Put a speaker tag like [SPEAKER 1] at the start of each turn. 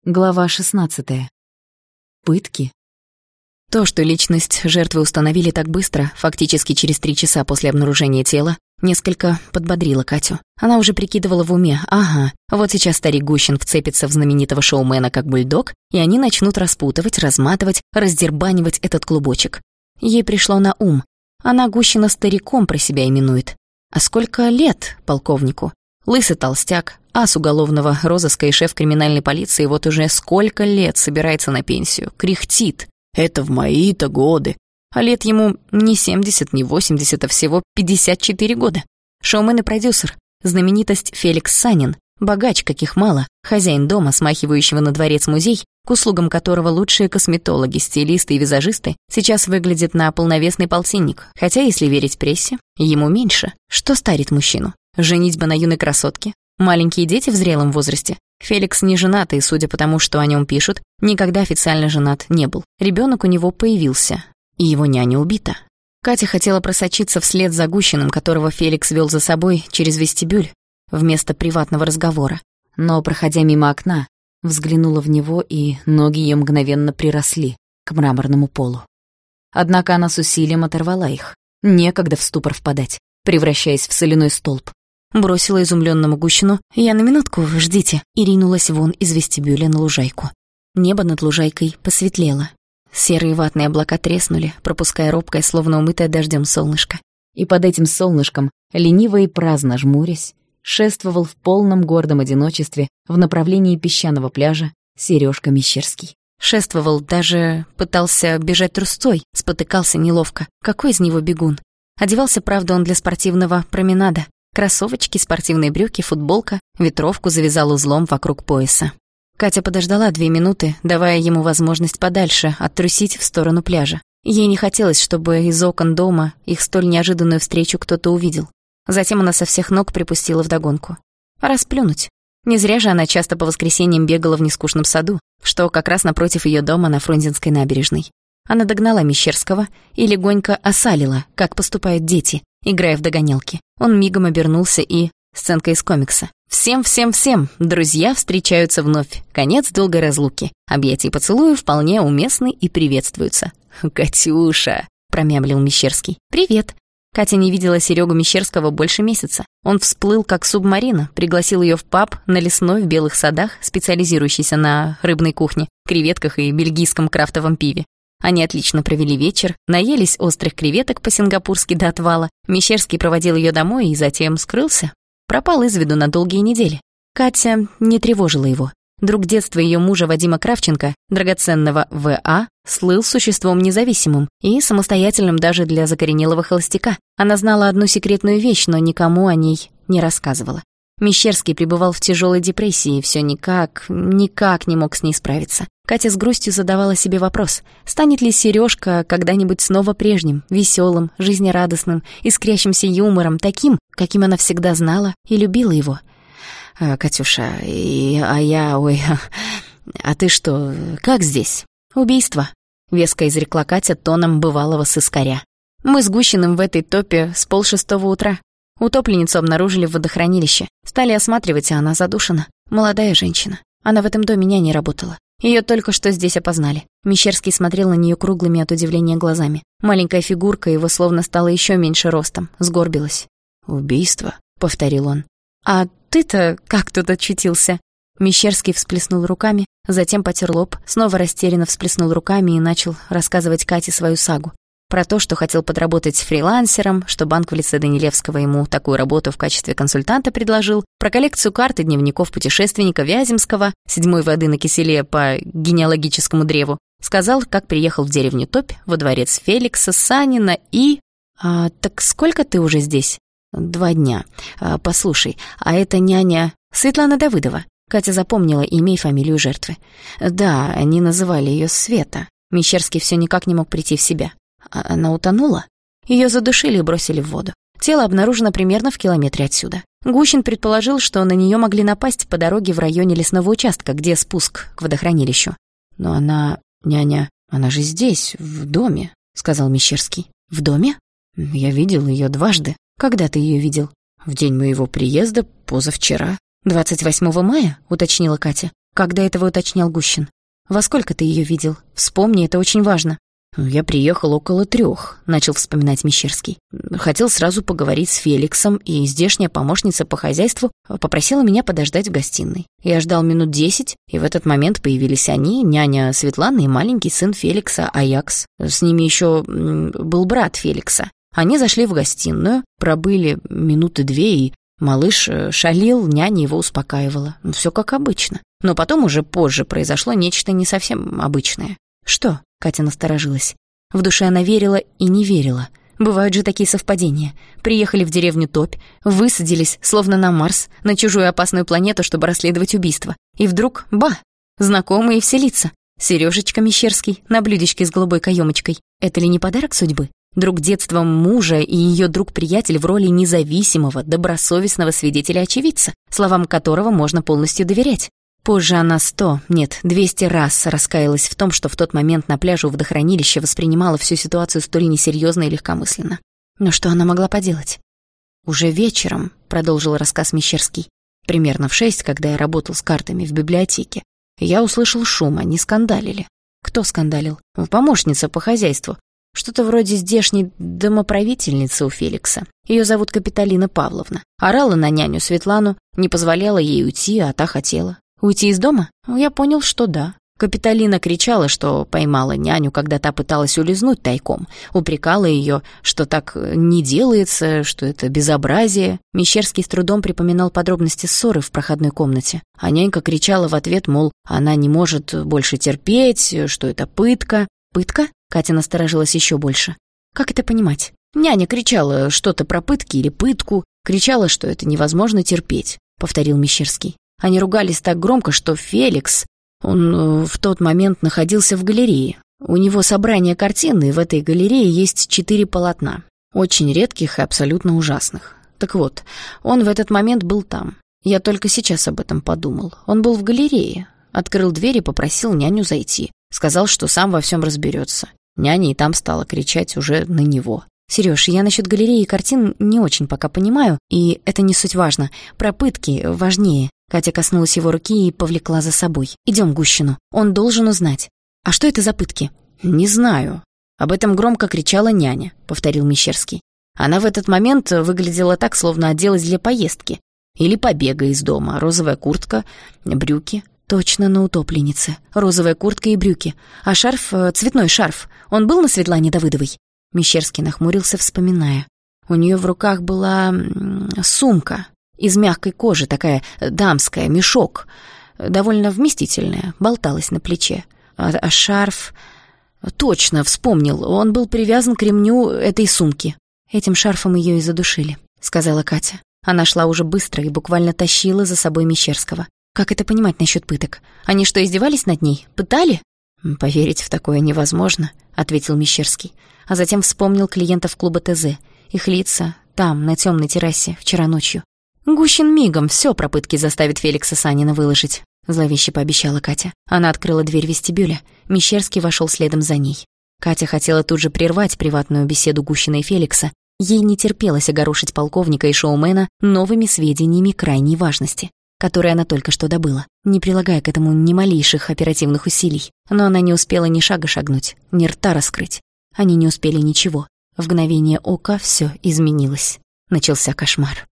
[SPEAKER 1] Глава 16. Пытки. То, что личность жертвы установили так быстро, фактически через 3 часа после обнаружения тела, несколько подбодрило Катю. Она уже прикидывала в уме: ага, вот сейчас старик Гущин вцепится в знаменитого шоумена как бульдог, и они начнут распутывать, разматывать, раздербанивать этот клубочек. Ей пришло на ум: она Гущина стариком про себя именует. А сколько лет полковнику? Лысый толстяк, ас уголовного розыска и шеф криминальной полиции вот уже сколько лет собирается на пенсию, кряхтит. Это в мои-то годы. А лет ему не 70, не 80, а всего 54 года. Шоумен и продюсер, знаменитость Феликс Санин, богач, каких мало, хозяин дома, смахивающего на дворец-музей, к услугам которого лучшие косметологи, стилисты и визажисты сейчас выглядят на полновесный полтинник, хотя, если верить прессе, ему меньше. Что старит мужчину? Женитьба на юной красотке? Маленькие дети в зрелом возрасте? Феликс не женат, и, судя по тому, что о нем пишут, никогда официально женат не был. Ребенок у него появился, и его няня убита. Катя хотела просочиться вслед за Гущиным, которого Феликс вел за собой через вестибюль, вместо приватного разговора. Но, проходя мимо окна, взглянула в него, и ноги ее мгновенно приросли к мраморному полу. Однако она с усилием оторвала их. Некогда в ступор впадать, превращаясь в соляной столб. Бросила изумленному Гущину: «Я на минутку, ждите», и ринулась вон из вестибюля на лужайку. Небо над лужайкой посветлело. Серые ватные облака треснули, пропуская робкое, словно умытое дождем солнышко. И под этим солнышком, лениво и праздно жмурясь, шествовал в полном гордом одиночестве в направлении песчаного пляжа Серёжка Мещерский. Шествовал, даже пытался бежать трусцой, спотыкался неловко. Какой из него бегун? Одевался, правда, он для спортивного променада. Кроссовочки, спортивные брюки, футболка, ветровку завязал узлом вокруг пояса. Катя подождала 2 минуты, давая ему возможность подальше оттрусить в сторону пляжа. Ей не хотелось, чтобы из окон дома их столь неожиданную встречу кто-то увидел. Затем она со всех ног припустила вдогонку. Расплюнуть. Не зря же она часто по воскресеньям бегала в нескучном саду, что как раз напротив ее дома на Фрунзенской набережной. Она догнала Мещерского и легонько осалила, как поступают дети, играя в догонялки. Он мигом обернулся и... Сценка из комикса. «Всем, друзья встречаются вновь. Конец долгой разлуки. Объятия и поцелуи вполне уместны и приветствуются». «Катюша!» — промямлил Мещерский. «Привет». Катя не видела Серёгу Мещерского больше месяца. Он всплыл как субмарина, пригласил её в паб на Лесной в Белых Садах, специализирующийся на рыбной кухне, креветках и бельгийском крафтовом пиве. Они отлично провели вечер, наелись острых креветок по-сингапурски до отвала. Мещерский проводил её домой и затем скрылся. Пропал из виду на долгие недели. Катя не тревожила его. Друг детства её мужа Вадима Кравченко, драгоценного В.А., слыл существом независимым и самостоятельным даже для закоренелого холостяка. Она знала одну секретную вещь, но никому о ней не рассказывала. Мещерский пребывал в тяжелой депрессии и всё никак не мог с ней справиться. Катя с грустью задавала себе вопрос: станет ли Серёжка когда-нибудь снова прежним, весёлым, жизнерадостным, искрящимся юмором, таким, каким она всегда знала и любила его? «Катюша, а ты что, как здесь?» «Убийство», — веско изрекла Катя тоном бывалого сыскаря. «Мы с Гущиным в этой топе с 5:30 утра. Утопленницу обнаружили в водохранилище. Стали осматривать, а она задушена. Молодая женщина. Она в этом доме няней работала. Её только что здесь опознали». Мещерский смотрел на неё круглыми от удивления глазами. Маленькая фигурка его словно стала ещё меньше ростом, сгорбилась. «Убийство», — повторил он. «А ты-то как тут очутился?» Мещерский всплеснул руками, затем потер лоб, снова растерянно всплеснул руками и начал рассказывать Кате свою сагу. Про то, что хотел подработать фрилансером, что банк в лице Данилевского ему такую работу в качестве консультанта предложил, про коллекцию карт и дневников путешественника Вяземского, 7-й воды на киселе по генеалогическому древу. Сказал, как приехал в деревню Топь, во дворец Феликса Санина и... «Так сколько ты уже здесь?» 2 дня. Послушай, а это няня Светлана Давыдова». Катя запомнила имя и фамилию жертвы. Да, они называли её Света. Мещерский всё никак не мог прийти в себя. Она утонула? Её задушили и бросили в воду. Тело обнаружено примерно в километре отсюда. Гущин предположил, что на неё могли напасть по дороге в районе лесного участка, где спуск к водохранилищу. «Но она... няня... она же здесь, в доме», — сказал Мещерский. «В доме? Я видел её 2 «Когда ты её видел?» «В день моего приезда, позавчера». 28 мая?» — уточнила Катя. Когда этого уточнял Гущин? Во сколько ты ее видел? Вспомни, это очень важно. «Я приехал около 3», — начал вспоминать Мещерский. «Хотел сразу поговорить с Феликсом, и здешняя помощница по хозяйству попросила меня подождать в гостиной. Я ждал минут 10, и в этот момент появились они, няня Светлана и маленький сын Феликса, Аякс. С ними еще был брат Феликса. Они зашли в гостиную, пробыли минуты 2, и малыш шалил, няня его успокаивала. Все как обычно. Но потом уже позже произошло нечто не совсем обычное». «Что?» — Катя насторожилась. В душе она верила и не верила. Бывают же такие совпадения. Приехали в деревню Топь, высадились, словно на Марс, на чужую опасную планету, чтобы расследовать убийство. И вдруг — ба! Знакомые все лица. Сережечка Мещерский на блюдечке с голубой каемочкой. Это ли не подарок судьбы? Друг детства мужа и ее друг-приятель в роли независимого, добросовестного свидетеля-очевидца, словам которого можно полностью доверять. Позже она 200 раз раскаялась в том, что в тот момент на пляже у водохранилища воспринимала всю ситуацию столь несерьезно и легкомысленно. Но что она могла поделать? «Уже вечером», — продолжил рассказ Мещерский, «примерно в 6, когда я работал с картами в библиотеке, я услышал шум, они скандалили». «Кто скандалил?» «Помощница по хозяйству. Что-то вроде здешней домоправительницы у Феликса. Ее зовут Капитолина Павловна. Орала на няню Светлану, не позволяла ей уйти, а та хотела». «Уйти из дома?» Я понял, что да. Капитолина кричала, что поймала няню, когда та пыталась улизнуть тайком. Упрекала ее, что так не делается, что это безобразие. Мещерский с трудом припоминал подробности ссоры в проходной комнате. А нянька кричала в ответ, мол, она не может больше терпеть, что это пытка. «Пытка?» Катя насторожилась еще больше. «Как это понимать?» «Няня кричала что-то про пытки или пытку. Кричала, что это невозможно терпеть», — повторил Мещерский. Они ругались так громко, что Феликс, он в тот момент находился в галерее. У него собрание картин, и в этой галерее есть 4 полотна, очень редких и абсолютно ужасных. Так вот, он в этот момент был там. Я только сейчас об этом подумал. Он был в галерее, открыл дверь и попросил няню зайти. Сказал, что сам во всем разберется. Няня и там стала кричать уже на него. «Серёж, я насчет галереи и картин не очень пока понимаю, и это не суть важно. Про пытки важнее». Катя коснулась его руки и повлекла за собой. «Идем к Гущину, он должен узнать». «А что это за пытки?» «Не знаю». «Об этом громко кричала няня», — повторил Мещерский. «Она в этот момент выглядела так, словно оделась для поездки. Или побега из дома. Розовая куртка, брюки». «Точно на утопленнице. Розовая куртка и брюки. А шарф, цветной шарф, он был на Светлане Давыдовой?» Мещерский нахмурился, вспоминая. У нее в руках была сумка из мягкой кожи, такая дамская, мешок, довольно вместительная, болталась на плече. А шарф... Точно, вспомнил, он был привязан к ремню этой сумки. «Этим шарфом ее и задушили», — сказала Катя. Она шла уже быстро и буквально тащила за собой Мещерского. «Как это понимать насчет пыток? Они что, издевались над ней? Пытали?» «Поверить в такое невозможно», — ответил Мещерский. А затем вспомнил клиентов клуба ТЗ. Их лица там, на темной террасе, вчера ночью. «Гущин мигом все про пытки заставит Феликса Санина выложить», — зловеще пообещала Катя. Она открыла дверь вестибюля. Мещерский вошел следом за ней. Катя хотела тут же прервать приватную беседу Гущина и Феликса. Ей не терпелось огорошить полковника и шоумена новыми сведениями крайней важности, которые она только что добыла, не прилагая к этому ни малейших оперативных усилий. Но она не успела ни шага шагнуть, ни рта раскрыть. Они не успели ничего. В мгновение ока все изменилось. Начался кошмар.